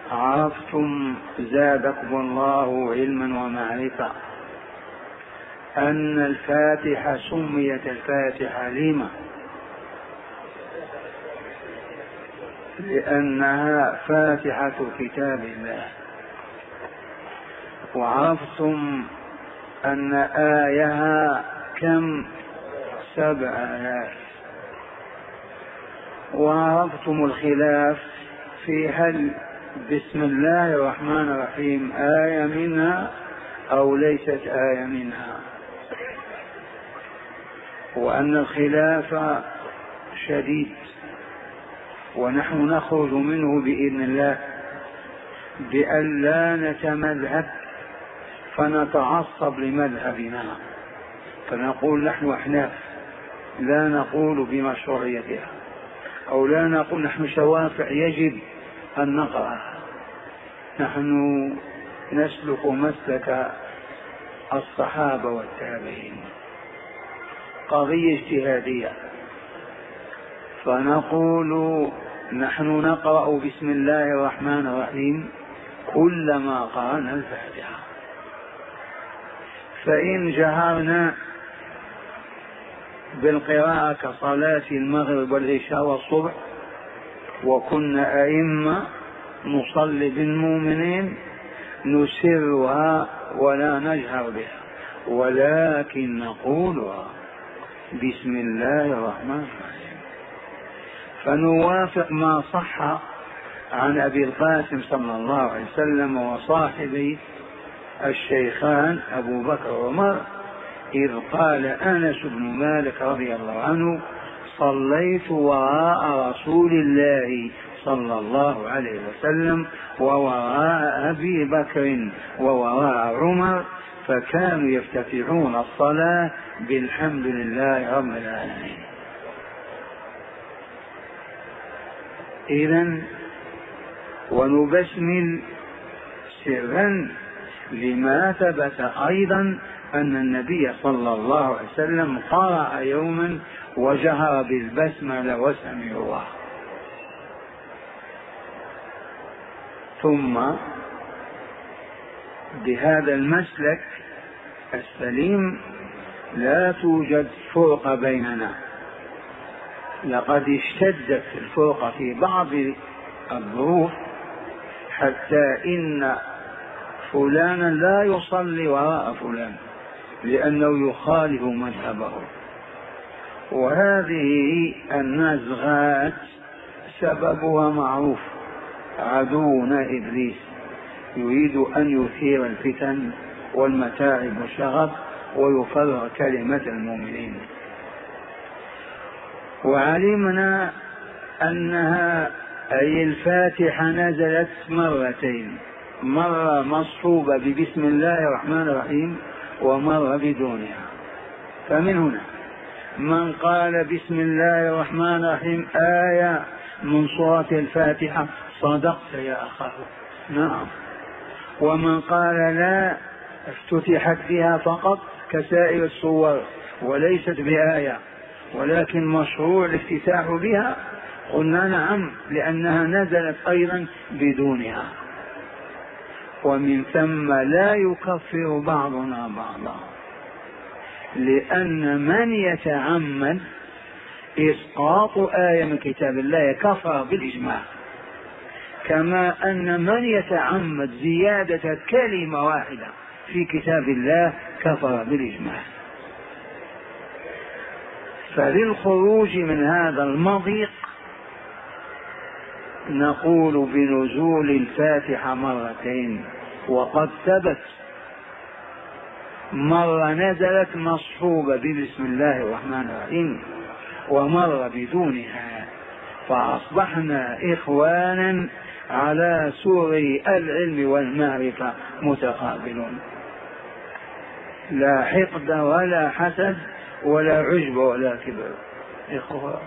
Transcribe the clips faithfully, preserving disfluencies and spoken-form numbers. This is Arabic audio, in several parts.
عرفتم زادكم الله علما ومعرفة أن الفاتحة سميت الفاتحة لما؟ لأنها فاتحة كتاب الله. وعرفتم أن آيها كم؟ سبع آيات. وعرفتم الخلاف في هل بسم الله الرحمن الرحيم آية منها أو ليست آية منها، وأن الخلاف شديد، ونحن نخرج منه بإذن الله بأن لا نتمذهب فنتعصب لمذهبنا، فنقول نحن أحناف لا نقول بمشروعيتها، أو لا نقول نحن شوافع يجب أن نقرأ. نحن نسلك مسلك الصحابة والتابعين، قضية اجتهادية، فنقول نحن نقرأ بسم الله الرحمن الرحيم كلما قرأنا الفاتحة. فإن جهرنا بالقراءة كصلاة المغرب والعشاء والصبح وكنا أئمة نصلي بالمؤمنين نسرها ولا نجهر بها، ولكن نقولها بسم الله الرحمن الرحيم، فنوافق ما صح عن أبي القاسم صلى الله عليه وسلم وصاحبه الشيخان أبو بكر وعمر، إذ قال أنس بن مالك رضي الله عنه: صليت وراء رسول الله صلى الله عليه وسلم ووراء أبي بكر ووراء عمر، فكانوا يفتتحون الصلاة بالحمد لله رب العالمين. إذن ونبسمل سرا لما ثبت أيضا أن النبي صلى الله عليه وسلم قرأ يوما وجهر بالبسملة وسمع الله. ثم بهذا المسلك السليم لا توجد فرقة بيننا، لقد اشتدت الفرقة في بعض الظروف حتى إن فلانا لا يصلي وراء فلان لأنه يخالف مذهبه. وهذه النزغات سببها معروف، عدونا إبليس يريد أن يثير الفتن والمتاعب والشغب ويفرغ كلمة المؤمنين. وعلمنا أنها أي الفاتحة نزلت مرتين، مرة مصحوبة ببسم الله الرحمن الرحيم ومرة بدونها. فمن هنا من قال بسم الله الرحمن الرحيم آية من سورة الفاتحة صدقت يا أخاه، نعم. ومن قال لا، افتتحت بها فقط كسائر السور وليست بآية، ولكن مشروع الافتتاح بها، قلنا نعم لأنها نزلت أيضا بدونها. ومن ثم لا يكفر بعضنا بعضا، لأن من يتعمد إسقاط آية من كتاب الله كفر بالإجماع، كما أن من يتعمد زيادة كلمة واحدة في كتاب الله كفر بالإجماع. فللخروج من هذا المضيق نقول بنزول الفاتحة مرتين، وقد ثبت مرة نزلت مصحوبة ببسم الله الرحمن الرحيم ومرة بدونها، فأصبحنا إخوانا على سور العلم والمعرفة متقابلون، لا حقد ولا حسد ولا عجب ولا كبر، إخوة.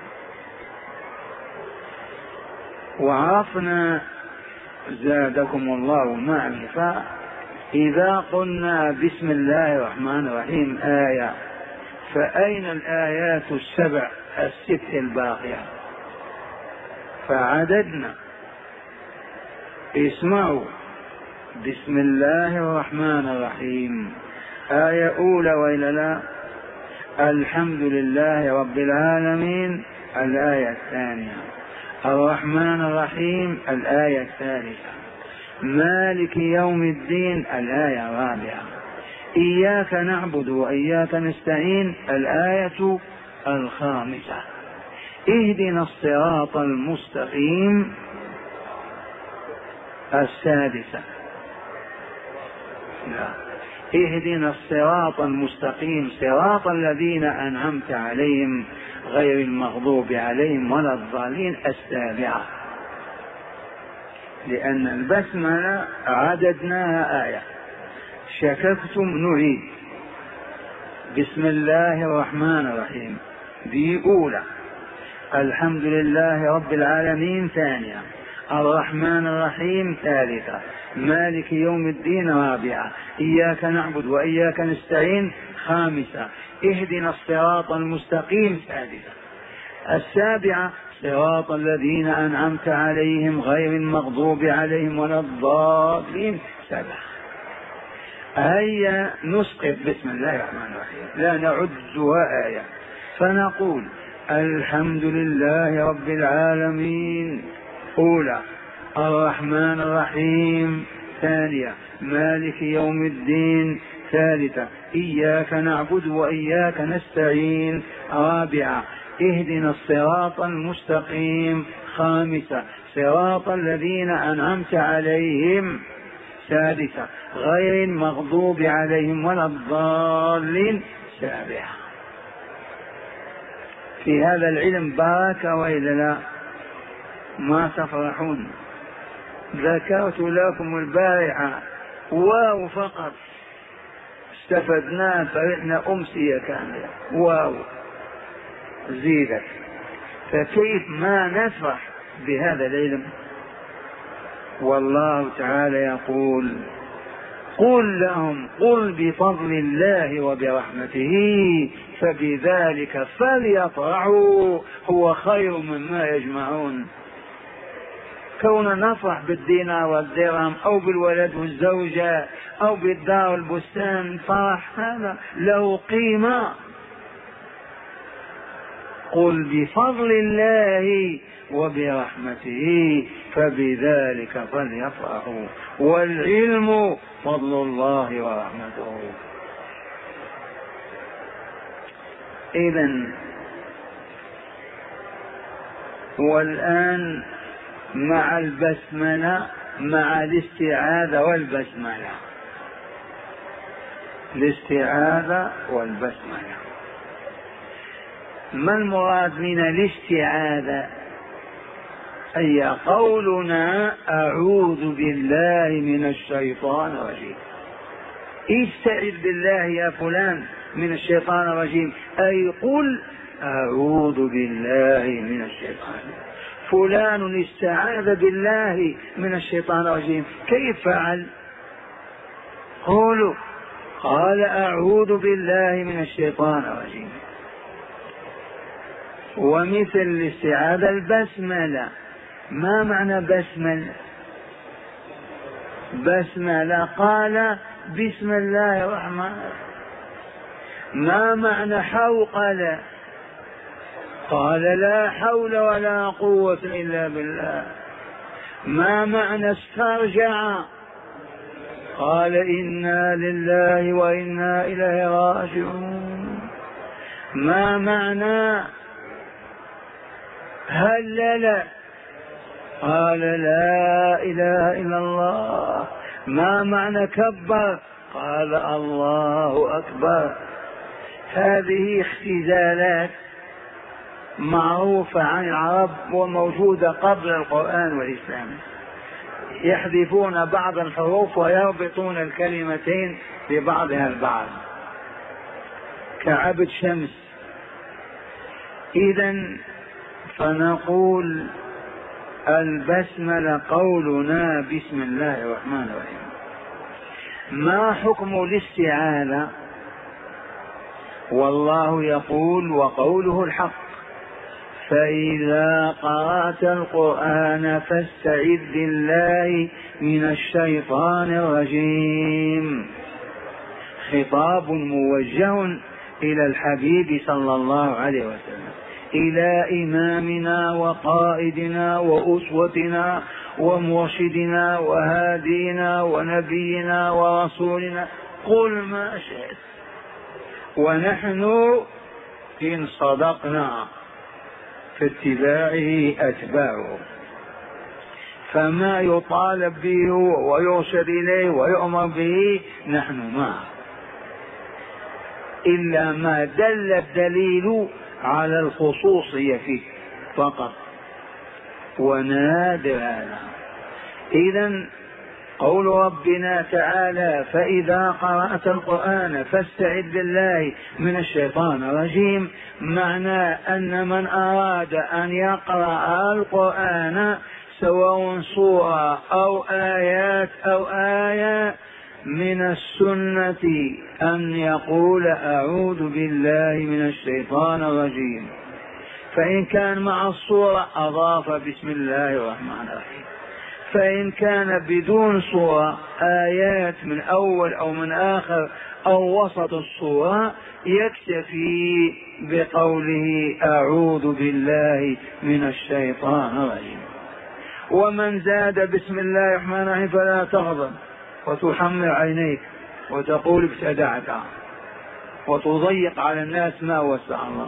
وعرفنا زادكم الله معرفة إذا قلنا بسم الله الرحمن الرحيم آية، فأين الآيات السبع الست الباقية؟ فعددنا اسمعوا. بسم الله الرحمن الرحيم آية أولى وإلا لا؟ الحمد لله رب العالمين الآية الثانية، الرحمن الرحيم الآية الثالثة، مالك يوم الدين الآية الرابعة، إياك نعبد وإياك نستعين الآية الخامسة، اهدنا الصراط المستقيم السادسة. لا. اهدنا الصراط المستقيم صراط الذين أنعمت عليهم غير المغضوب عليهم ولا الضالين السابعة. لأن البسملة عددناها آية، شككتم نعيد. بسم الله الرحمن الرحيم دي أولى، الحمد لله رب العالمين ثانية، الرحمن الرحيم ثالثة، مالك يوم الدين رابعة، إياك نعبد وإياك نستعين خامسة، اهدنا الصراط المستقيم سادسة، السابعة صراط الذين أنعمت عليهم غير المغضوب عليهم ولا الضالين سبعة. هيا نسقط بسم الله الرحمن الرحيم لا نعدها آية، فنقول الحمد لله رب العالمين أولى، الرحمن الرحيم ثانية، مالك يوم الدين ثالثة، إياك نعبد وإياك نستعين رابعة، اهدنا الصراط المستقيم خامسة، صراط الذين أنعمت عليهم سادسة، غير المغضوب عليهم ولا الضالين سابعة. في هذا العلم بركة وإلا لا؟ ما تفرحون؟ ذكرت لكم البارحة واو فقط استفدنا، فرحنا أمسية كاملة واو زيدت، فكيف ما نفرح بهذا العلم؟ والله تعالى يقول قل لهم قل بفضل الله وبرحمته فبذلك فليفرحوا هو خير مما يجمعون. كون نفرح بالدينار والدرهم أو بالولد والزوجة أو بالدار والبستان فرح هذا له قيمة. قل بفضل الله وبرحمته فبذلك فليفرحوا والعلم فضل الله ورحمته. إذن والآن مع البسملة مع الاستعاذة والبسملة، الاستعاذة والبسملة. ما المراد من الاستعاذة؟ أي قولنا أعوذ بالله من الشيطان الرجيم. استعذ بالله يا فلان من الشيطان الرجيم، أي قل أعوذ بالله من الشيطان. فلان استعاذ بالله من الشيطان الرجيم، كيف فعل؟ قولوا قال أعوذ بالله من الشيطان الرجيم. ومثل الاستعاذة البسملة. ما معنى بسملة؟ بسملة قال بسم الله الرحمن الرحيم. ما معنى حوقلة؟ قال لا حول ولا قوة إلا بالله. ما معنى استرجع؟ قال إنا لله وإنا إليه راجعون. ما معنى هلل؟ قال لا إله إلا الله. ما معنى كبر؟ قال الله أكبر. هذه اختزالات معروفة عن العرب وموجودة قبل القرآن والإسلام، يحذفون بعض الحروف ويربطون الكلمتين ببعضها البعض كعبد شمس. إذن فنقول البسملة قولنا بسم الله الرحمن الرحيم. ما حكم الاستعاذة؟ والله يقول وقوله الحق فإذا قرأت القرآن فاستعذ بالله من الشيطان الرجيم. خطاب موجه إلى الحبيب صلى الله عليه وسلم، إلى إمامنا وقائدنا وأسوتنا ومرشدنا وهادينا ونبينا ورسولنا، قل ما شئت ونحن إن صدقنا في اتباعه أتباعه، فما يطالب به ويرشد إليه ويؤمر به نحن معه، إلا ما دل الدليل على الخصوصية فيه فقط ونادر هذا. إذن قول ربنا تعالى فإذا قرأت القرآن فاستعذ بالله من الشيطان الرجيم، معناه أن من أراد أن يقرأ القرآن سواء سورة أو آيات أو آية من السنة أن يقول أعوذ بالله من الشيطان الرجيم، فإن كان مع الصورة أضاف بسم الله الرحمن الرحيم، فإن كان بدون صورة آيات من أول أو من آخر أو وسط الصورة يكتفي بقوله أعوذ بالله من الشيطان الرجيم. ومن زاد بسم الله الرحمن الرحيم فلا تغضب وتحمر عينيك وتقول ابتدعت وتضيق على الناس ما وسع الله.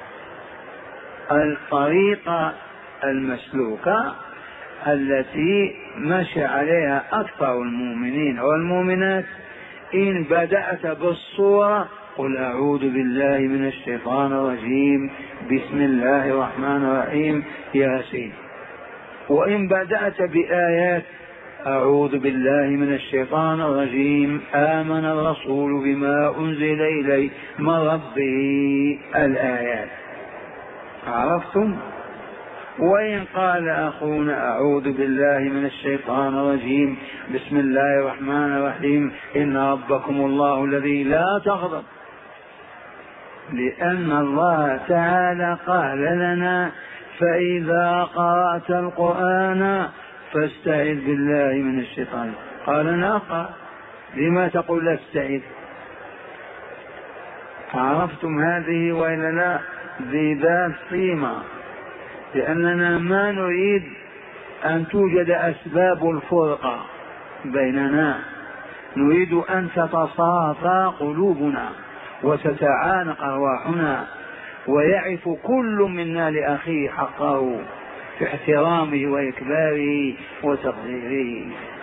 الطريقة المسلوكة التي مشى عليها أكثر المؤمنين والمؤمنات، إن بدأت بالصورة قل أعوذ بالله من الشيطان الرجيم بسم الله الرحمن الرحيم ياسين، وإن بدأت بآيات أعوذ بالله من الشيطان الرجيم آمن الرسول بما أنزل إليه من ربه الآيات. عرفتم؟ وإن قال أخونا أعوذ بالله من الشيطان الرجيم بسم الله الرحمن الرحيم إن ربكم الله الذي لا تغضب، لأن الله تعالى قال لنا فإذا قرأت القرآن فاستعذ بالله من الشيطان، قال نقرأ، لما تقول لا استعذ؟ عرفتم هذه وإلا لا؟ ذي ذات قيمة، لأننا ما نريد أن توجد أسباب الفرقة بيننا، نريد أن تتصافى قلوبنا وتتعانق أرواحنا ويعرف كل منا لأخيه حقه في احترامه وإكباره وتقديره.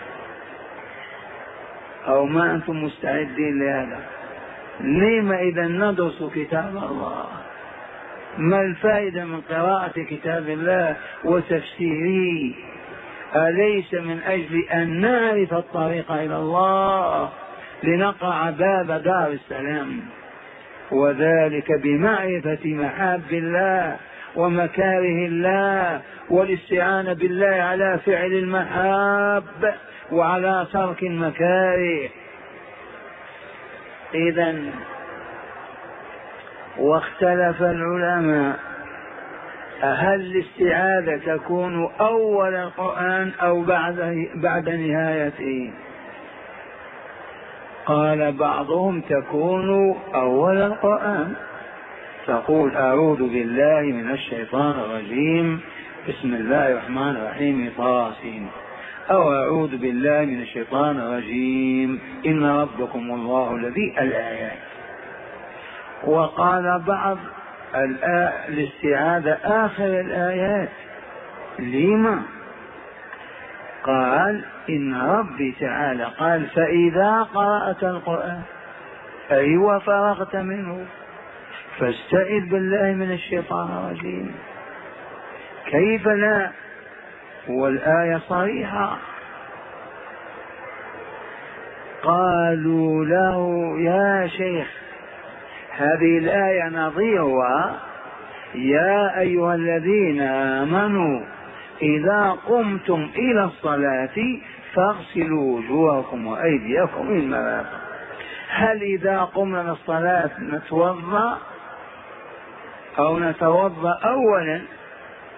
أو ما أنتم مستعدين لهذا؟ لما إذا ندرس كتاب الله؟ ما الفائدة من قراءة كتاب الله وتفسيره؟ أليس من أجل أن نعرف الطريق إلى الله لنقع باب دار السلام، وذلك بمعرفة محاب الله ومكاره الله والاستعانة بالله على فعل المحاب وعلى ترك المكاره. إذن واختلف العلماء هل الاستعاذة تكون أول القرآن أو بعد, بعد نهايته؟ قال بعضهم تكون أول القرآن، تقول أعوذ بالله من الشيطان الرجيم بسم الله الرحمن الرحيم طاسين، أو أعوذ بالله من الشيطان الرجيم إن ربكم الله الذي الآيات. وقال بعض الاستعاذة آخر الآيات. لما؟ قال إن ربي تعالى قال فإذا قرأت القرآن أي وفرغت منه فاستعذ بالله من الشيطان الرجيم. كيف لا؟ والآية صريحة. قالوا له يا شيخ هذه الآية نظيرها يا أيها الذين آمنوا إذا قمتم إلى الصلاة فاغسلوا وجوهكم وأيديكم إلى المرافق. هل إذا قمنا للصلاة نتوضأ أو نتوضأ أولا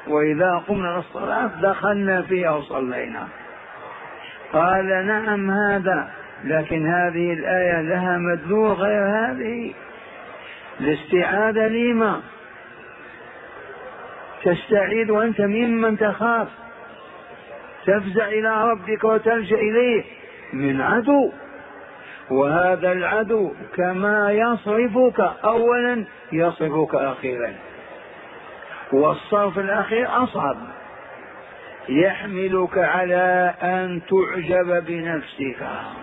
وإذا قمنا للصلاة دخلنا فيها وصلينا. قال نعم هذا، لكن هذه الآية لها مدلول غير هذه. الاستعاذة لما تستعيذ وأنت ممن تخاف، تفزع إلى ربك وتلجأ إليه من عدو، وهذا العدو كما يصرفك أولا يصرفك أخيرا، والصرف الأخير أصعب، يحملك على أن تعجب بنفسك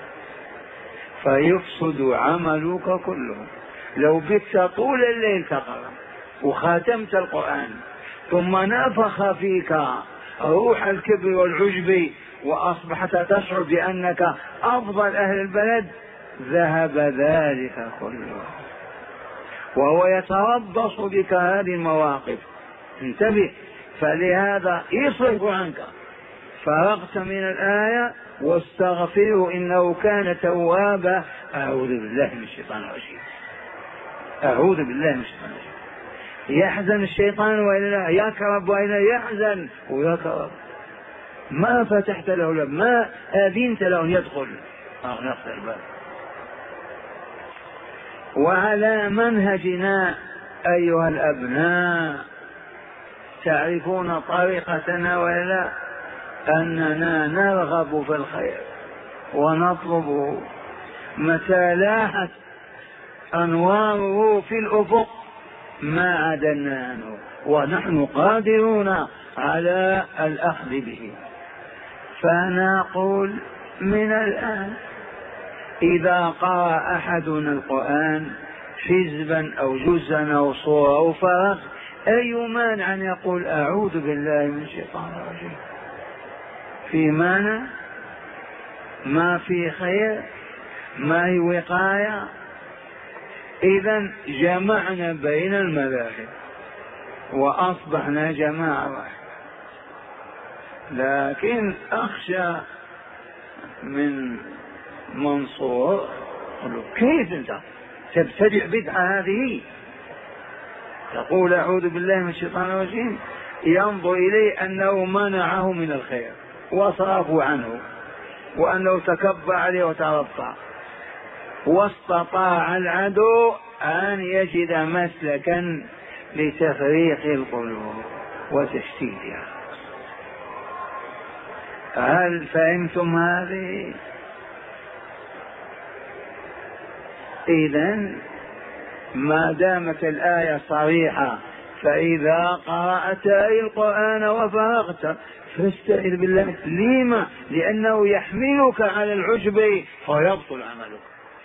فيفسد عملك كله. لو بت طول الليل تقرأ وخاتمت القرآن ثم نفخ فيك روح الكبر والعجب وأصبحت تشعر بأنك أفضل أهل البلد، ذهب ذلك كله. وهو يتربص بك هذه المواقف، انتبه. فلهذا يصرف عنك. فرغت من الآية واستغفره إنه كان توابا. أعوذ بالله من الشيطان الرجيم، أعوذ بالله من الشيطان الرجيم. يحزن الشيطان وإلا يكرب وإلا يحزن ويكرب، ما فتحت له الباب، ما أذنت له يدخل. أغلقت الباب. وعلى منهجنا أيها الأبناء تعرفون طريقتنا ولا أننا نرغب في الخير ونطلبه متى لاحت أنواره في الأفق ما عدلنا عنه، ونحن قادرون على الأخذ به. فنقول من الآن إذا قرأ أحدنا القرآن حزبا أو جزءا أو صورة أو فرغ، أي مانع أن يقول أعوذ بالله من الشيطان الرجيم؟ في مانع؟ ما في خير؟ ما هي وقاية؟ إذن جمعنا بين المذاهب وأصبحنا جماعة واحدة. لكن أخشى من منصور كيف أنت تبتدع بدعة هذه تقول أعوذ بالله من الشيطان الرجيم؟ ينظر إليه أنه منعه من الخير وصرفوا عنه وأنه تكبر عليه وترفع، واستطاع العدو أن يجد مسلكا لتفريق القلوب وتشتيتها. هل فهمتم هذه؟ إذن ما دامت الآية صريحة فإذا قرأت القرآن وفرغت فاستعذ بالله. لما؟ لأنه يحملك على العجب فيبطل عملك،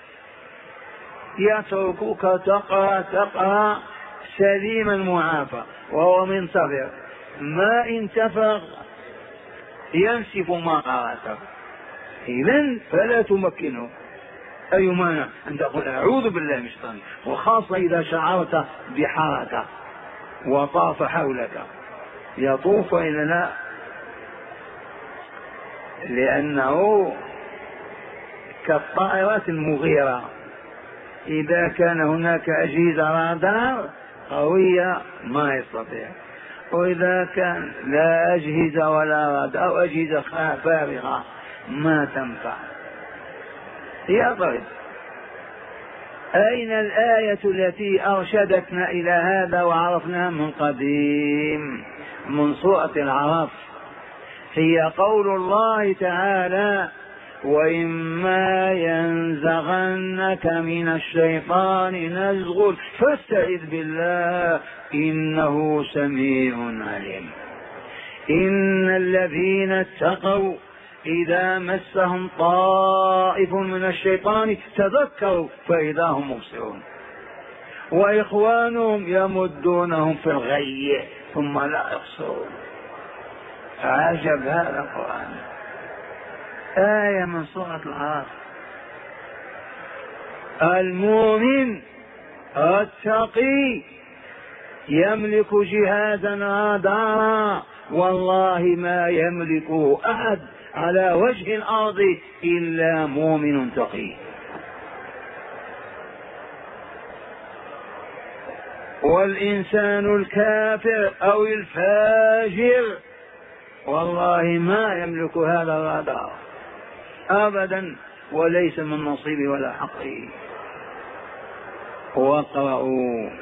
يتركك تقرأ تقرأ سليم المعافى وهو منتظر، ما انتفغ ينسف ما قرأته. إذن فلا تمكنه. أي مانع أن تقول أعوذ بالله من الشيطان، وخاصة إذا شعرت بحركة وطاف حولك. يطوف إلى لا، لأنه كالطائرات المغيرة، إذا كان هناك أجهزة رادار قوية ما يستطيع، وإذا كان لا أجهزة ولا رادار أو أجهزة فارغة ما تنفع يضرب. أين الآية التي أرشدتنا إلى هذا وعرفناها من قديم؟ من سورة العرف، هي قول الله تعالى وإما ينزغنك من الشيطان نزغ فاستعذ بالله إنه سميع عليم. إن الذين اتقوا إذا مسهم طائف من الشيطان تذكروا فإذا هم مبصرون وإخوانهم يمدونهم في الغي ثم لا يقصرون. عجب هذا القرآن. آية من سورة العرف. المؤمن التقي يملك جهازا رادارا والله ما يملكه أحد على وجه الأرض إلا مؤمن تقي. والإنسان الكافر أو الفاجر والله ما يملك هذا الرادار أبدا، وليس من نصيبه ولا حقه. واقرأوا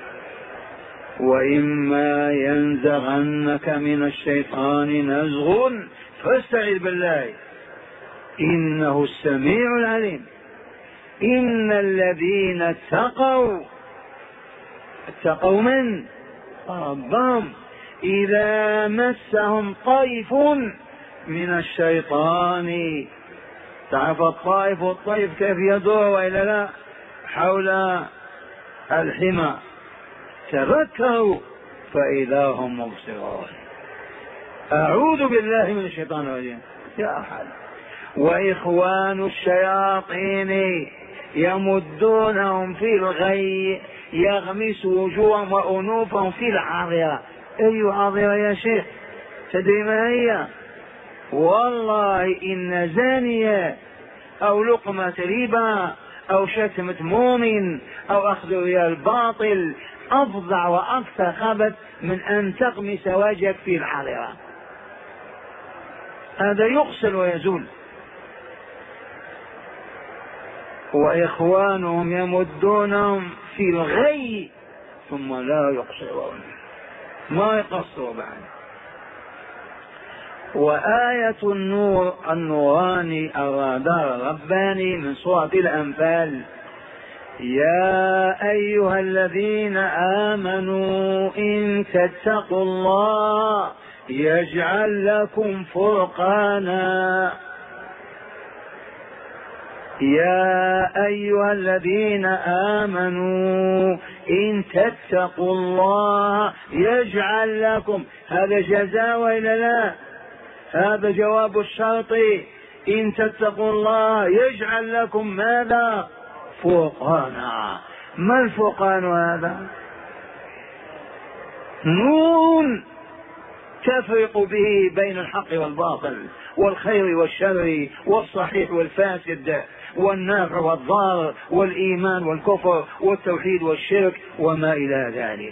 وإما ينزغنك من الشيطان نزغ فاستعذ بالله إنه السميع العليم. إن الذين اتقوا اتقوا من ربهم إذا مسهم طيف من الشيطان. تعرف الطائف والطيف كيف يدور وإلا لا حول الحمى، تذكروا فإذا هم مبصرون. أعوذ بالله من الشيطان الرجيم. يا أحد وإخوان الشياطين يمدونهم في الغي يغمس وجوههم وأنوفهم في العاضرة. أي عاضرة يا شيخ؟ تدري ما هي؟ والله إن زانية أو لقمة ربا أو شتمة مؤمن أو أخذ ريال باطل أفظع وأكثر خبث من أن تغمس وجهك في العاضرة. هذا يغسل ويزول. وإخوانهم يمدونهم في الغي ثم لا يقصرون، ما يقصروا بعد. وآية النور النوراني الرادار الرباني من سورة الأنفال: يا أيها الذين آمنوا إن تتقوا الله يجعل لكم فرقانا. يا أيها الذين آمنوا إن تتقوا الله يجعل لكم، هذا جزاء وإلا لا؟ هذا جواب الشرط. إن تتقوا الله يجعل لكم ماذا؟ فرقانا. ما الفرقان هذا؟ نور تفرق به بين الحق والباطل والخير والشر والصحيح والفاسد والنافع والضار والإيمان والكفر والتوحيد والشرك وما إلى ذلك.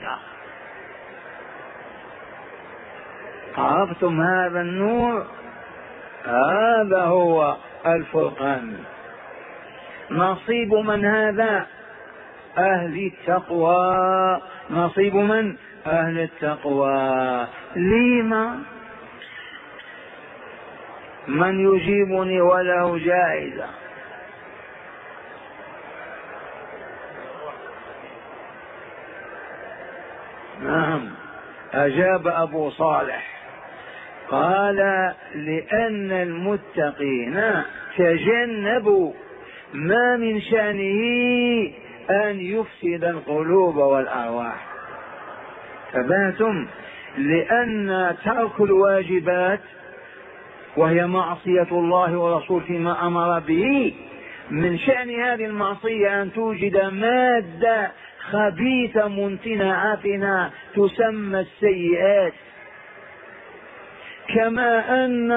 عرفتم هذا النور؟ هذا هو الفرقان. نصيب من هذا؟ أهل التقوى. نصيب من؟ أهل التقوى. لما؟ من يجيبني وله جائزة؟ نعم، أجاب أبو صالح قال: لأن المتقين تجنبوا ما من شأنه أن يفسد القلوب والأرواح. فباتم لأن ترك الواجبات وهي معصية الله ورسوله فيما أمر به، من شأن هذه المعصية أن توجد مادة خبيثة منتنة عفنة تسمى السيئات. كما أن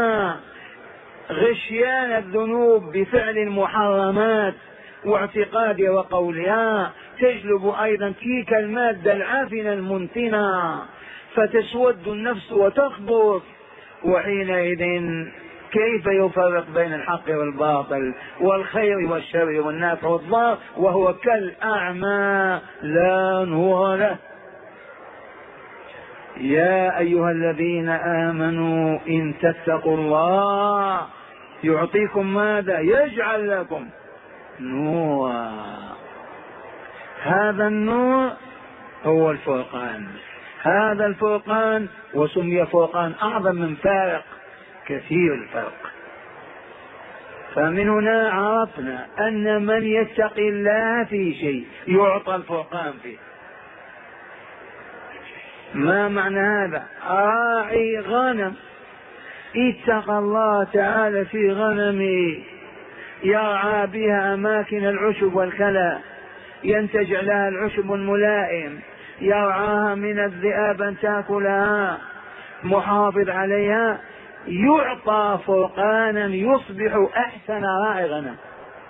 غشيان الذنوب بفعل المحرمات واعتقادها وقولها تجلب أيضا تلك المادة العافنة المنتنة فتسود النفس وتخبط. وحينئذ كيف يفرق بين الحق والباطل والخير والشر والنافع والضار وهو كالأعمى لا نور له. يا أيها الذين آمنوا إن تتقوا الله يعطيكم ماذا؟ يجعل لكم نورا. هذا النور هو الفرقان. هذا الفرقان وسمي فرقان أعظم من فارق، كثير الفرق. فمن هنا عرفنا أن من يتقي الله في شيء يعطى الفرقان فيه. ما معنى هذا؟ راعي غنم اتقى الله تعالى في غنمه، يرعى بها أماكن العشب والكلى، ينتج لها العشب الملائم، يرعاها من الذئاب أن تأكلها، محافظ عليها، يعطى فرقانا يصبح أحسن راعي غنم،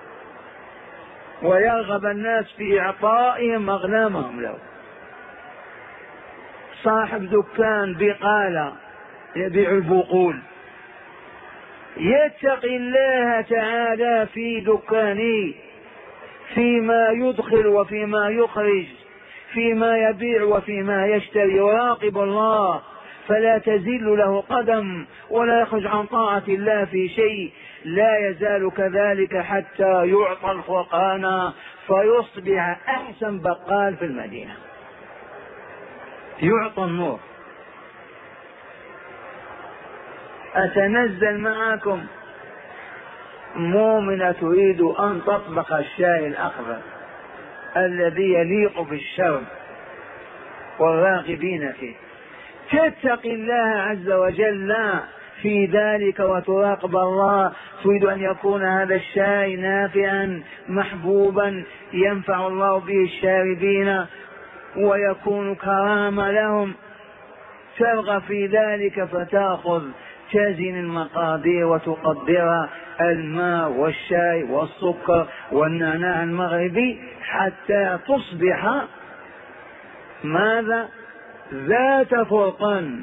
ويرغب الناس في إعطائهم أغنامهم له. صاحب دكان بقالة يبيع البقول يتقي الله تعالى في دكانه، فيما يدخل وفيما يخرج، فيما يبيع وفيما يشتري، ويراقب الله فلا تزل له قدم ولا يخرج عن طاعة الله في شيء، لا يزال كذلك حتى يعطى الفرقان فيصبح أحسن بقال في المدينة، يعطى النور. أتنزل معكم مؤمنة تريد أن تطبخ الشاي الأخضر الذي يليق بالشرب والراغبين فيه، تتقي الله عز وجل في ذلك وتراقب الله، تريد أن يكون هذا الشاي نافعا محبوبا ينفع الله به الشاربين ويكون كرامة لهم، ترغب في ذلك فتأخذ تزن المقادير وتقدر الماء والشاي والسكر والنعناع المغربي حتى تصبح ماذا؟ ذات فرقان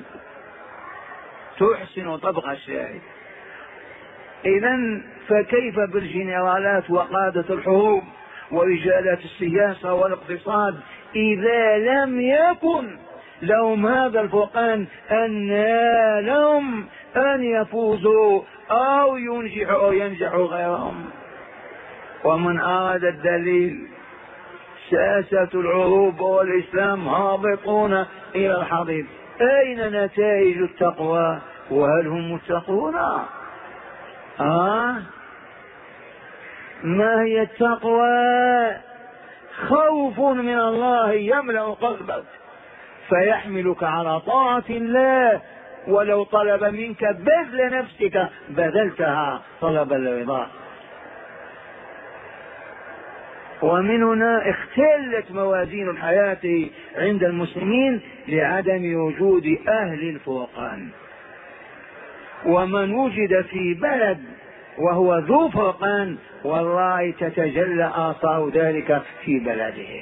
تحسن طبخ الشاي. إذن فكيف بالجنرالات وقادة الحروب ورجالات السياسة والاقتصاد إذا لم يكن لهم هذا الفرقان أن لهم أن يفوزوا أو ينجحوا أو ينجحوا غيرهم. ومن أراد الدليل سياسة العروب والإسلام هابطون إلى الحضيض، أين نتائج التقوى وهل هم متقون؟ آه ما هي التقوى؟ خوف من الله يملأ قلبك فيحملك على طاعة الله، ولو طلب منك بذل نفسك بذلتها طلب الرضا. ومن هنا اختلت موازين الحياة عند المسلمين لعدم وجود أهل الفرقان. ومن وجد في بلد وهو ذو فرقان والله تتجلى آثار ذلك في بلده.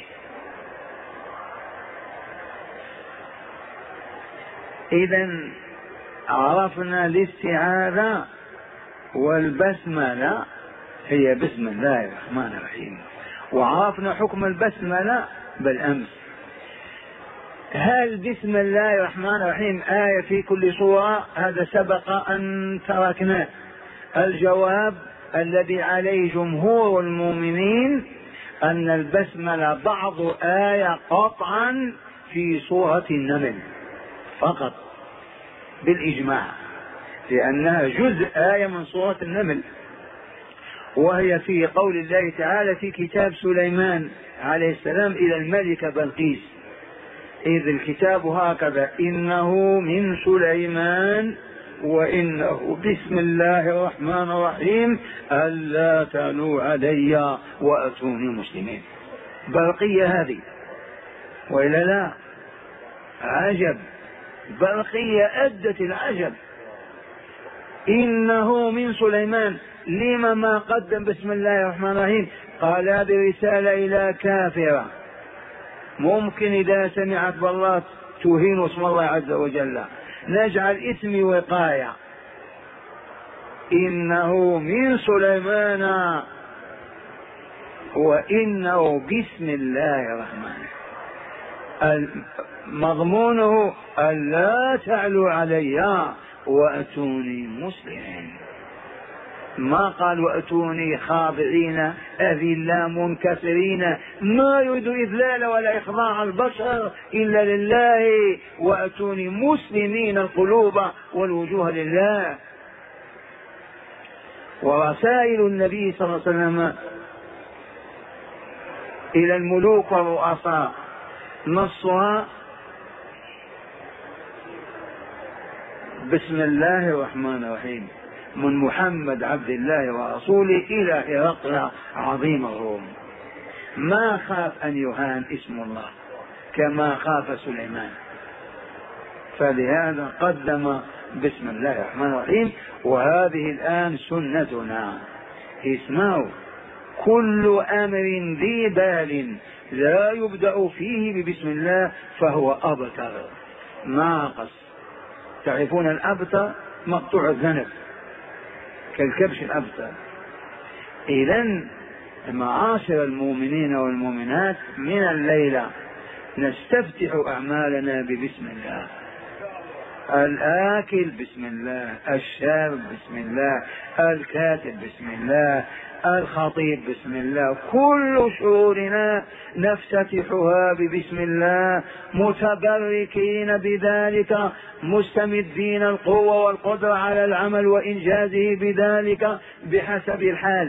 إذن عرفنا الاستعاذة والبسملة هي بسم الله الرحمن الرحيم، وعرفنا حكم البسملة بالأمس. هل بسم الله الرحمن الرحيم آية في كل سورة؟ هذا سبق أن تركناه. الجواب الذي عليه جمهور المؤمنين أن البسملة بعض آية قطعا في سورة النمل فقط بالإجماع، لأنها جزء آية من سورة النمل، وهي في قول الله تعالى في كتاب سليمان عليه السلام إلى الملكة بلقيس، إذ الكتاب هكذا إنه من سليمان وإنه بسم الله الرحمن الرحيم ألا تعلوا علي وأتوني مسلمين. بلقية هذه وإلا لا؟ عجب، بلقية أدت العجب. إنه من سليمان، لما ما قدم بسم الله الرحمن الرحيم؟ قال هذه رسالة إلى كافرة ممكن إذا سمعت بالله توهين اسم الله عز وجل، نجعل اسمي وقاية. إنه من سليمان وإنه بسم الله الرحمن، مضمونه ألا تعلوا علي وأتوني مسلمين. ما قال وأتوني خاضعين أذلا منكسرين، ما يريد إذلال ولا إخضاع البشر إلا لله، وأتوني مسلمين القلوب والوجوه لله. ورسائل النبي صلى الله عليه وسلم إلى الملوك والرؤساء نصها بسم الله الرحمن الرحيم من محمد عبد الله ورسوله إلى هرقل عظيم الروم. ما خاف أن يهان اسم الله كما خاف سليمان، فلهذا قدم بسم الله الرحمن الرحيم. وهذه الآن سنتنا، اسمعوا، كل أمر ذي بال لا يبدأ فيه ببسم الله فهو أبتر، ناقص. تعرفون الأبتر مقطوع الذنب كالكبش الأبتر. إذن معاشر المؤمنين والمؤمنات من الليلة نستفتح أعمالنا ببسم الله. الآكل بسم الله، الشارب بسم الله، الكاتب بسم الله، الخطيب بسم الله، كل شؤوننا نفتتحها ببسم الله، متبركين بذلك، مستمدين القوة والقدرة على العمل وإنجازه بذلك بحسب الحال.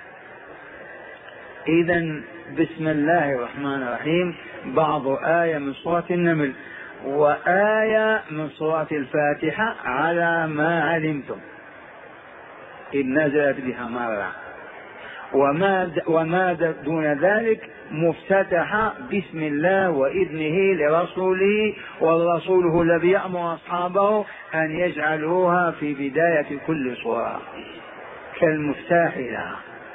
إذن بسم الله الرحمن الرحيم بعض آية من سورة النمل وآية من سورة الفاتحة على ما علمتم، إذ نزلت بها مرة، وما وما دون ذلك مفتتحة بسم الله وإذنه لرسوله، والرسول هو الذي يأمر أصحابه أن يجعلوها في بداية كل سورة كالمفتاح لها.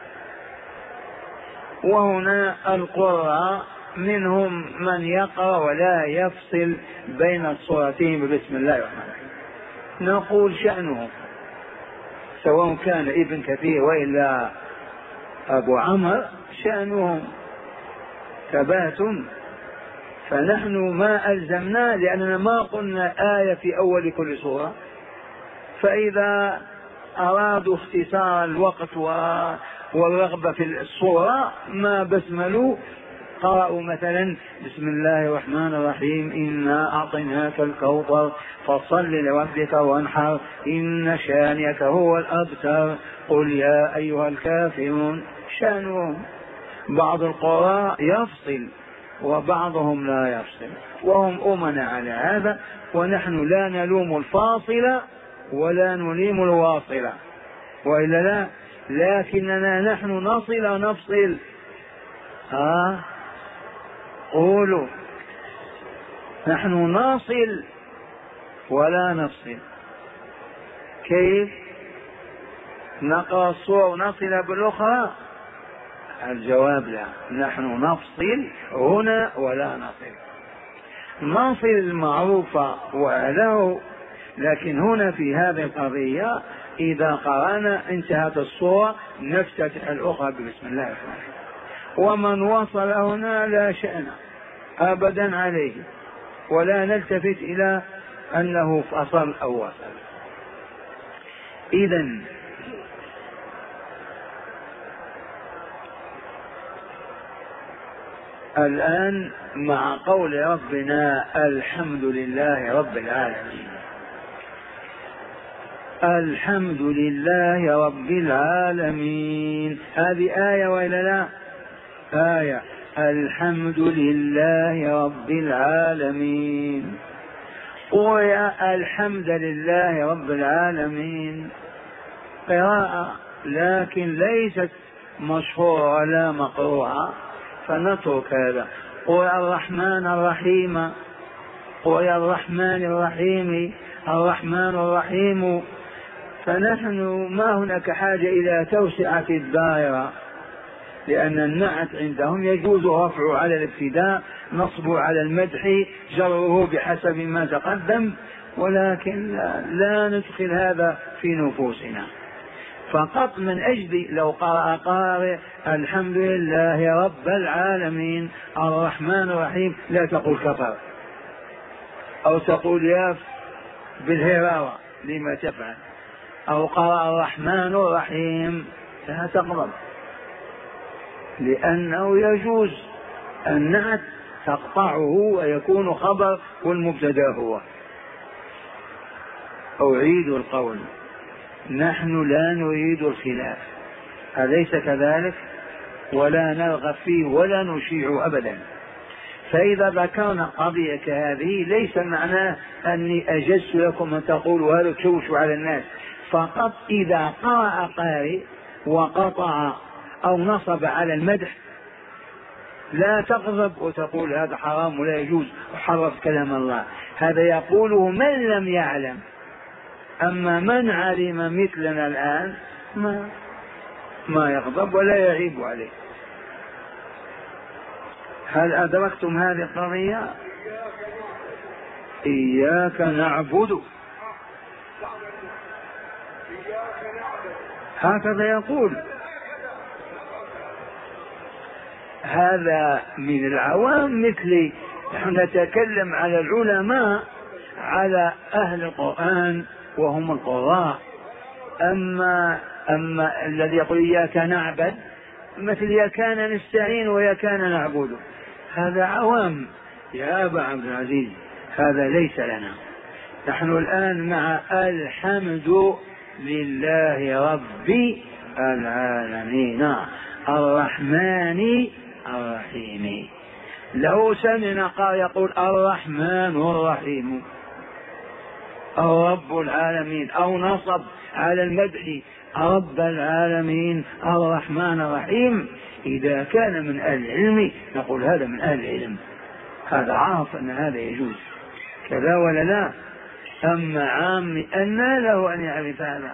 وهنا القراء منهم من يقرأ ولا يفصل بين الصورتين بسم الله الرحمن الرحيم. نقول شأنهم سواء كان ابن كثير وإلا أبو عمر شأنهم ثبات، فنحن ما ألزمنا لأننا ما قلنا آية في أول كل سورة، فإذا أرادوا اختصار الوقت والرغبة في الصورة ما بسملوا، قرأوا مثلا بسم الله الرحمن الرحيم إنا أعطيناك الكوثر فصل لربك وانحر إن شانئك هو الأبتر قل يا أيها الكافرون. شأنهم بعض القراء يفصل وبعضهم لا يفصل، وهم أمنا على هذا، ونحن لا نلوم الفاصلة ولا نليم الواصلة وإلا لا، لكننا نحن نصل نفصل. آه قولوا نحن نصل ولا نفصل. كيف نقرأ الصورة ونصل بالأخرى؟ الجواب لا، نحن نفصل هنا ولا نصل. نصل المعروفة وله، لكن هنا في هذه القضية إذا قرأنا انتهت الصورة نفتتح الأخرى بسم الله الرحمن الرحيم. ومن وصل هنا لا شأن أبدا عليه، ولا نلتفت إلى أنه فصل أو وصل. إذن الآن مع قول ربنا الحمد لله رب العالمين، الحمد لله رب العالمين، هذه آية وإلا لا؟ آية. الحمد لله رب العالمين. قرأ الحمد لله رب العالمين قراءة لكن ليست مشهورة ولا مقروءة، فنترك هذا. قرأ الرحمن الرحيم، قرأ الرحمن الرحيم، الرحمن الرحيم. فنحن ما هناك حاجة إلى توسعة الدائرة، لأن النعت عندهم يجوز رفعه على الابتداء، نصبه على المدح، جره بحسب ما تقدم، ولكن لا, لا ندخل هذا في نفوسنا. فقط من أجل لو قرأ قارئ الحمد لله رب العالمين الرحمن الرحيم لا تقول كفر أو تقول ياف بالهراوة لما تفعل، أو قرأ الرحمن الرحيم لا تقبل، لأنه يجوز النعت تقطعه ويكون خبر والمبتدا هو. أعيد القول، نحن لا نريد الخلاف، أليس كذلك؟ ولا نرغب فيه ولا نشيع أبدا. فإذا ذكرنا قضية كهذه ليس معناه أني أجزت لكم أن تقولوا هذا تشوشوا على الناس، فقط إذا قرأ قارئ وقطع أو نصب على المدح لا تغضب وتقول هذا حرام ولا يجوز وحرف كلام الله، هذا يقوله من لم يعلم. أما من علم مثلنا الآن ما, ما يغضب ولا يعيب عليه. هل أدركتم هذه القضية؟ إياك نعبد، هكذا يقول. هذا من العوام مثلي، نحن نتكلم على العلماء، على أهل القرآن وهم القراء. أما أما الذي يقول إياك نعبد مثل يا كان نستعين ويا كان نعبد، هذا عوام يا أبا عبد العزيز، هذا ليس لنا. نحن الآن مع الحمد لله رب العالمين الرحمن الرحيم. لو سمعنا قال يقول الرحمن الرحيم أو رب العالمين، أو نصب على المدح رب العالمين الرحمن الرحيم، إذا كان من أهل العلم نقول هذا من أهل العلم، هذا عارف أن هذا يجوز كذا ولا لا. أما عام أن له أن يعرف هذا.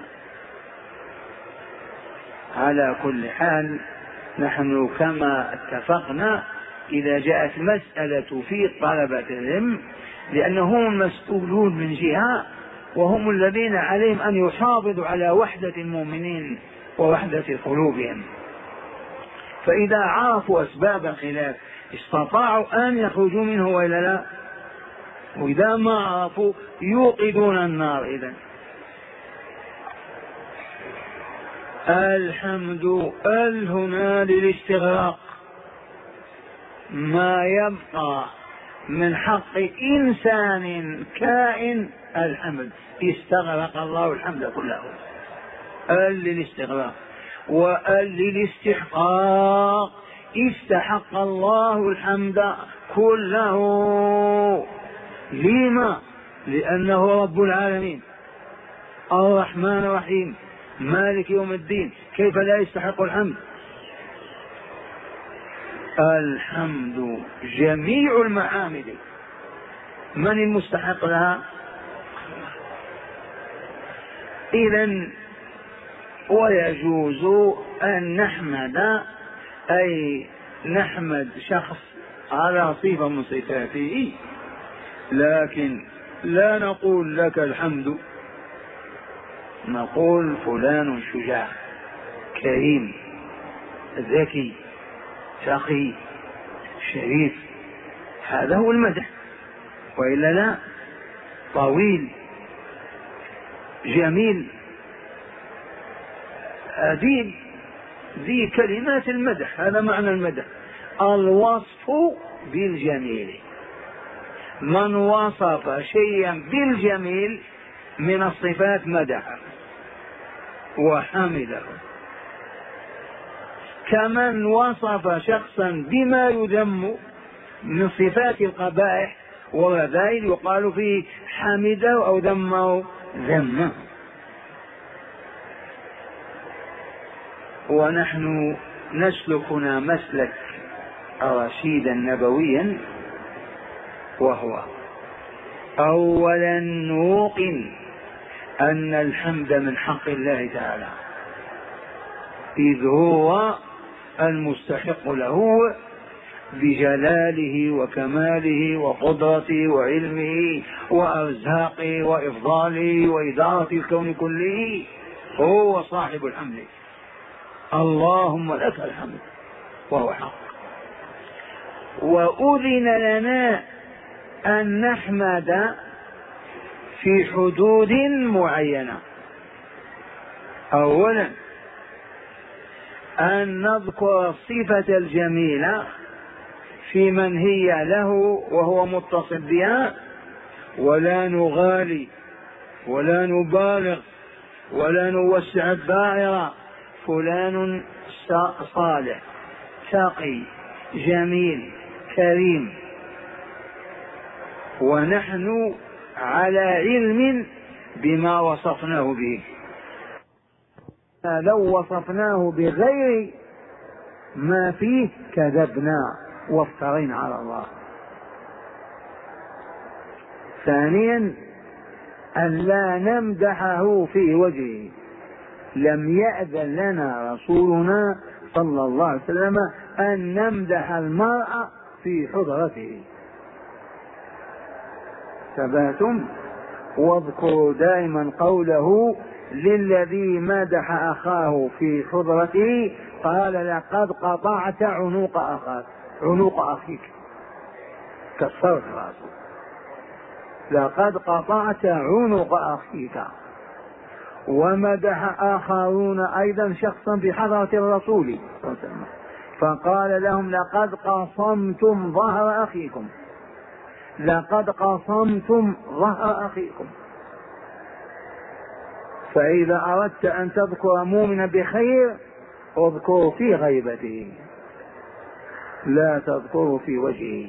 على كل حال نحن كما اتفقنا إذا جاءت مسألة في طلبة العلم، لأنهم المسؤولون من جهة، وهم الذين عليهم أن يحافظوا على وحدة المؤمنين ووحدة قلوبهم، فإذا عرفوا أسباب الخلاف استطاعوا أن يخرجوا منه وإلا لا، وإذا ما عرفوا يوقدون النار. إذن الحمد ال هنا للاستغراق، ما يبقى من حق إنسان كائن الحمد، استغرق الله الحمد كله. ال للاستغراق، وال للاستحقاق، استحق الله الحمد كله. لما؟ لأنه رب العالمين الرحمن الرحيم مالك يوم الدين، كيف لا يستحق الحمد؟ الحمد جميع المحامد، من المستحق لها؟ إذن ويجوز أن نحمد، أي نحمد شخص على صفة من صفاته، لكن لا نقول لك الحمد، نقول فلان شجاع كريم ذكي تقي شريف، هذا هو المدح، وإلا لا. طويل جميل أديب، ذي كلمات المدح، هذا معنى المدح، الوصف بالجميل. من وصف شيئا بالجميل من الصفات مدحه وحمده، كمن وصف شخصا بما يذم من صفات القبائح والرذائل يقال فيه حمده أو ذمه ذمه. ونحن نسلكنا مسلك رشيدا نبويا، وهو أولا نوقن أن الحمد من حق الله تعالى، إذ هو المستحق له بجلاله وكماله وقدرته وعلمه وأرزاقه وإفضاله وإدارة الكون كله، هو صاحب الحمد. اللهم لك الحمد وهو حق. وأذن لنا أن نحمد في حدود معينة. أولا أن نذكر الصفة الجميلة في من هي له وهو متصف بها، ولا نغالي ولا نبالغ ولا نوسع الدائرة. فلان صالح تقي جميل كريم، ونحن على علم بما وصفناه به. لو وصفناه بغير ما فيه كذبنا وافترينا على الله. ثانيا أن لا نمدحه في وجهه، لم يأذن لنا رسولنا صلى الله عليه وسلم أن نمدح المرء في حضرته. ثباتم. واذكروا دائما قوله للذي مدح أخاه في حضرته قال لقد قطعت عنق أخاك، عنق أخيك، كسرت راسه، لقد قطعت عنق أخيك. ومدح آخرون أيضا شخصا في حضرة الرسول فقال لهم لقد قصمتم ظهر أخيكم، لقد قصمتم ظهر أخيكم. فإذا أردت أن تذكر مؤمنا بخير اذكر في غيبته لا تذكر في وجهه.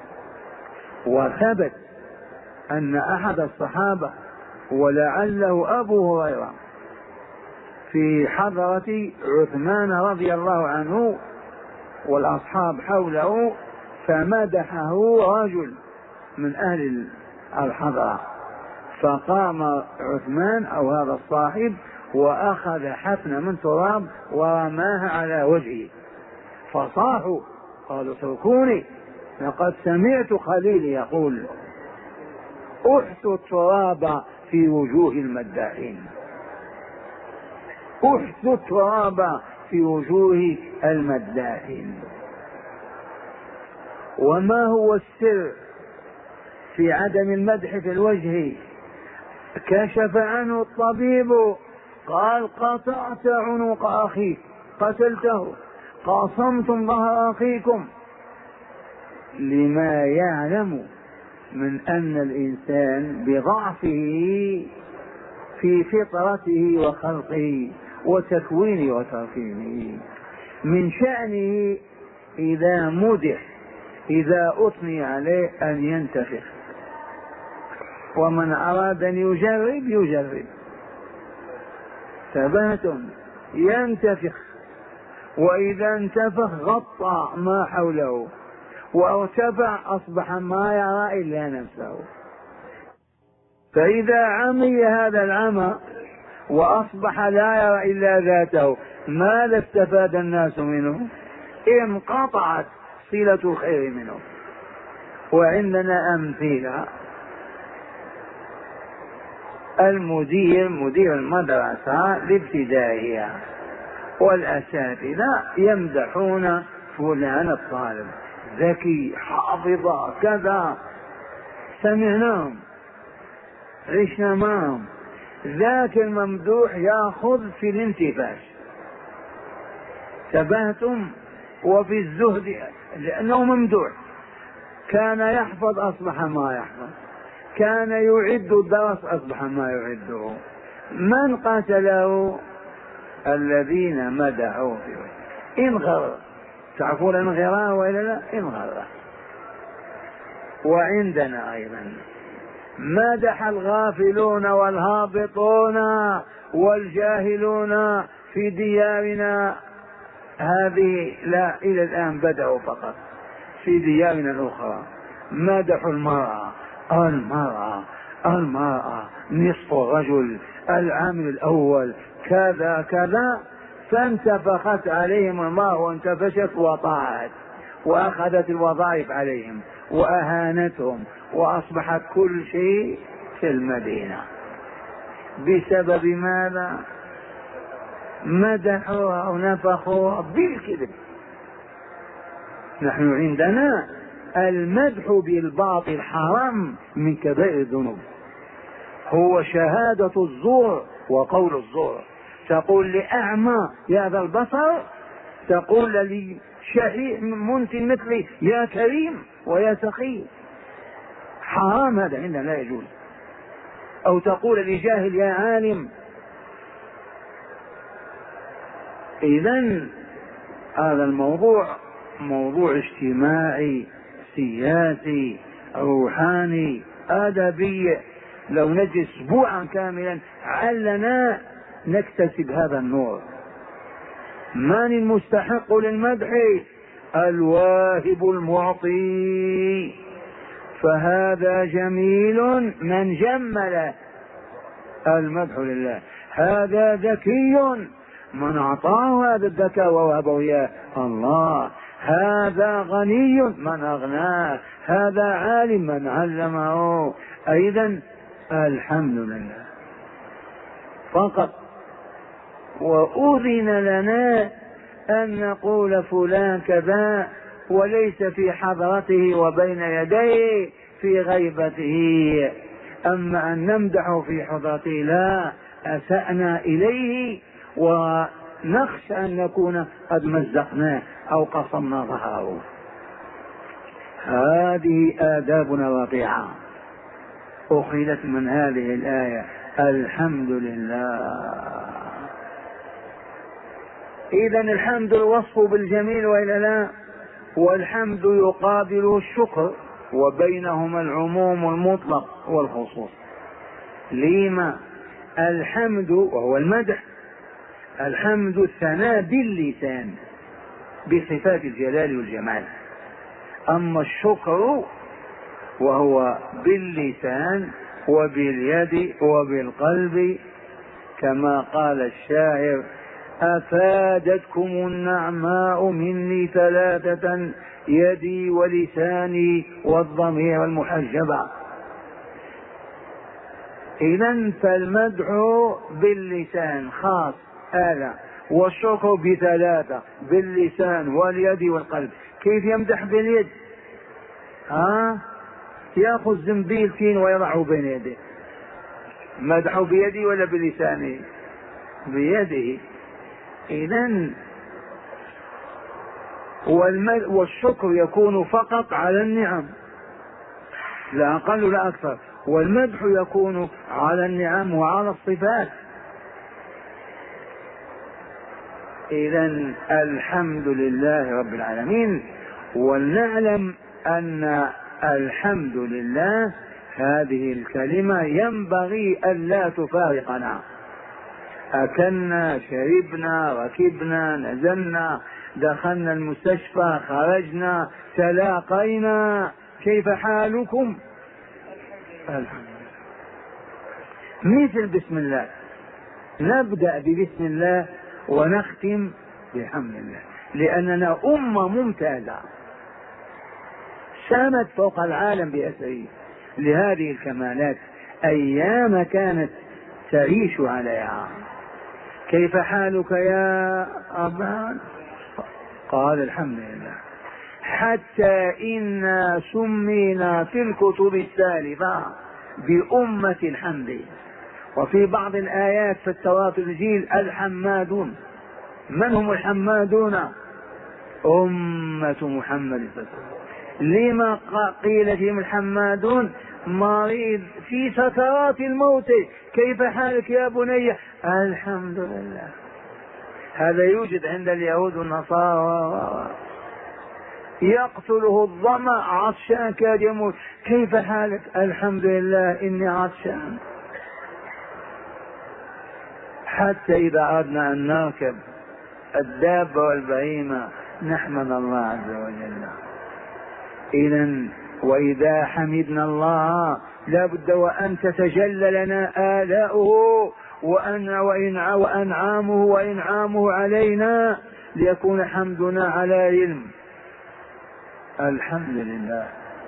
وثبت أن أحد الصحابة ولعله أبو هريرة في حضرة عثمان رضي الله عنه والأصحاب حوله فمدحه رجل من أهل الحضرة، فقام عثمان أو هذا الصاحب وأخذ حفنة من تراب ورماها على وجهه، فصاحوا قالوا اتركوني لقد سمعت خليلي يقول احثوا التراب في وجوه المداحين، احثوا التراب في وجوه المداحين. وما هو السر في عدم المدح في الوجه؟ كشف عنه الطبيب قال قطعت عنق أخيك، قتلته، قاصمتم ظهر أخيكم، لما يعلم من أن الإنسان بضعفه في فطرته وخلقه وتكوينه وتركيبه من شأنه إذا مدح إذا أثني عليه أن ينتفخ، ومن أراد أن يجرب يجرب. ثبات ينتفخ، وإذا انتفخ غطى ما حوله وارتفع أصبح ما يرى إلا نفسه. فإذا عمي هذا العمى وأصبح لا يرى إلا ذاته ماذا استفاد الناس منه؟ انقطعت صلة الخير منه. وعندنا أمثلة، المدير مدير المدرسة الابتدائية والأساتذة يمدحون فلان الطالب ذكي حافظ كذا، سمعناهم عشنا معهم، ذاك الممدوح يأخذ في الانتفاش. تبهتم. وفي الزهد لأنه ممدوح، كان يحفظ أصبح ما يحفظ، كان يعد الدرس أصبح ما يعده. من قتله؟ الذين مدحوا فيه. انغر، تعرفون انغراه وإلا لا؟ انغر. وعندنا أيضا مدح الغافلون والهابطون والجاهلون في ديارنا هذه، لا إلى الآن بدأوا فقط، في ديارنا الأخرى مدحوا المرأة، المرأة المرأة نصف الرجل، العامل الأول كذا كذا، فانتفخت عليهم الماء وانتفشت وطاعت وأخذت الوظائف عليهم وأهانتهم، وأصبحت كل شيء في المدينة. بسبب ماذا؟ مدحوها ونفخوها بالكذب. نحن عندنا المدح بالباطل حرام من كبائر الذنوب، هو شهادة الزور وقول الزور. تقول لأعمى يا ذا البصر، تقول لي شحيح منتن مثلي يا كريم ويا سخي، حرام هذا عندنا لا يجوز. أو تقول لجاهل يا عالم. إذن هذا الموضوع موضوع اجتماعي سياسي روحاني أدبي، لو نجلس أسبوعا كاملا علنا نكتسب هذا النور. من المستحق للمدح؟ الواهب المعطي، فهذا جميل من جمل، المدح لله. هذا ذكي من أعطاه هذا الذكاء ووهبه إياه الله. هذا غني من أغناه، هذا عالم من علمه. أيضا الحمد لله فقط. وأذن لنا أن نقول فلان كذا وليس في حضرته وبين يديه في غيبته. أما أن نمدحه في حضرته لا، أسأنا إليه ونخشى أن نكون قد مزقناه أو قصمنا ظهره. هذه آدابنا الرفيعة أخذت من هذه الآية. الحمد لله. إذا الحمد الوصف بالجميل وإلا لا؟ والحمد يقابل الشكر، وبينهما العموم المطلق والخصوص. لما؟ الحمد وهو المدح، الحمد الثناء باللسان بصفات الجلال والجمال، أما الشكر وهو باللسان وباليد وبالقلب، كما قال الشاعر: أفادتكم النعماء مني ثلاثة، يدي ولساني والضمير المحجبة. إذن فالمدح باللسان خاص هذا، والشكر بثلاثة: باللسان واليد والقلب. كيف يمدح باليد؟ ها؟ يأخذ زنبيل تين ويضعه بين يديه. مدحه بيده ولا بلسانه؟ بيده. إذن والشكر يكون فقط على النعم لا أقل لا أكثر، والمدح يكون على النعم وعلى الصفات. إذن الحمد لله رب العالمين. ولنعلم أن الحمد لله هذه الكلمة ينبغي ألا تفارقنا. أكلنا، شربنا، ركبنا، نزلنا، دخلنا المستشفى، خرجنا، تلاقينا، كيف حالكم؟ الحمد لله. مثل بسم الله، نبدأ ببسم الله ونختم بحمد الله، لأننا أمة ممتازة سامت فوق العالم بأسره لهذه الكمالات أيام كانت تعيش عليها. كيف حالك يا أبان؟ قال الحمد لله. حتى إنا سمينا في الكتب السالفة بأمة الحمد، وفي بعض الآيات في التوراة والإنجيل الحمادون. من هم الحمادون؟ أمة محمد صلى الله عليه وسلم. لما قيل فيهم الحمادون؟ مريض في سكرات الموت، كيف حالك يا بني؟ الحمد لله. هذا يوجد عند اليهود والنصارى. يقتله الظمأ، عطشان كاد يموت، كيف حالك؟ الحمد لله إني عطشان. حتى إذا أردنا أن نركب الدابة والبهيمة نحمد الله عز وجل. إذن وإذا حمدنا الله لا بد وأن تتجلى لنا آلاؤه وأنعامه وإنعامه علينا، ليكون حمدنا على علم. الحمد لله.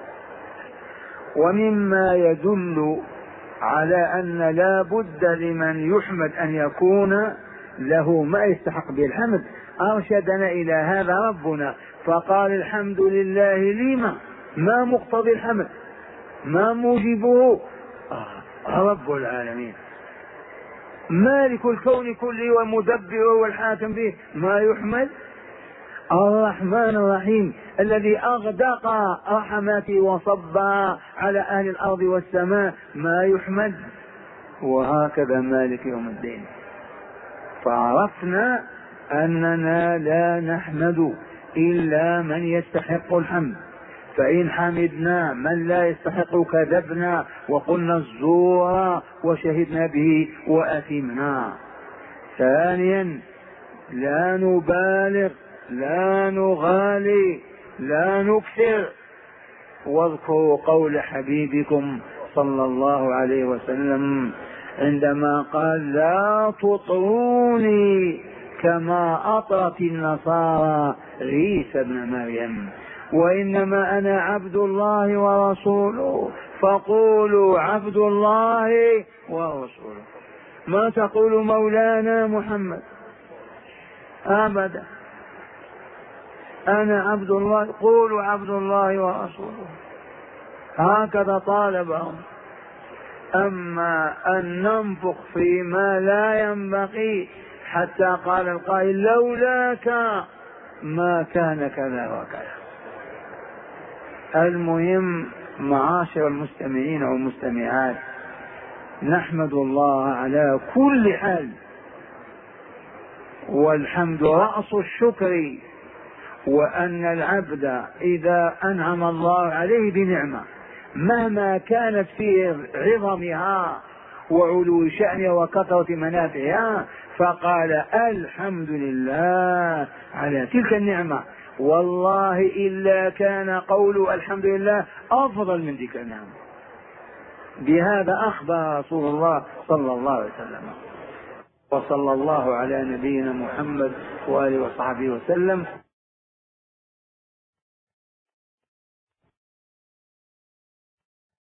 ومما يدل على أن لا بد لمن يحمد أن يكون له ما يستحق به الحمد، أرشدنا إلى هذا ربنا فقال: الحمد لله. لما؟ ما مقتضي الحمد؟ ما موجبه؟ آه رب العالمين، مالك الكون كله والمدبر والحاكم به، ما يحمد؟ الرحمن الرحيم الذي أغدق رحمته وصبها على أهل الأرض والسماء، ما يحمد؟ وهكذا مالك يوم الدين. فعرفنا أننا لا نحمد إلا من يستحق الحمد، فإن حمدنا من لا يستحق كذبنا وقلنا الزور وشهدنا به وأثمنا. ثانيا لا نبالغ، لا نغالي، لا نكثر. واذكروا قول حبيبكم صلى الله عليه وسلم عندما قال: لا تطروني كما أطرت النصارى عيسى ابن مريم. وإنما أنا عبد الله ورسوله فقولوا عبد الله ورسوله، ما تقول مولانا محمد أبدا. أنا عبد الله، قولوا عبد الله ورسوله، هكذا طالبهم. أما أن ننفخ فيما لا ينبغي حتى قال القائل لولاك ما كان كذا وكذا. المهم معاشر المستمعين والمستمعات، نحمد الله على كل حال، والحمد رأس الشكر، وأن العبد إذا أنعم الله عليه بنعمة مهما كانت في عظمها وعلو شأنها وكثرة منافعها فقال الحمد لله على تلك النعمة، والله إلا كان قول الحمد لله أفضل من تلك النعمة. بهذا أخبر رسول الله صلى الله عليه وسلم. وصلى الله على نبينا محمد وآله وصحبه وسلم.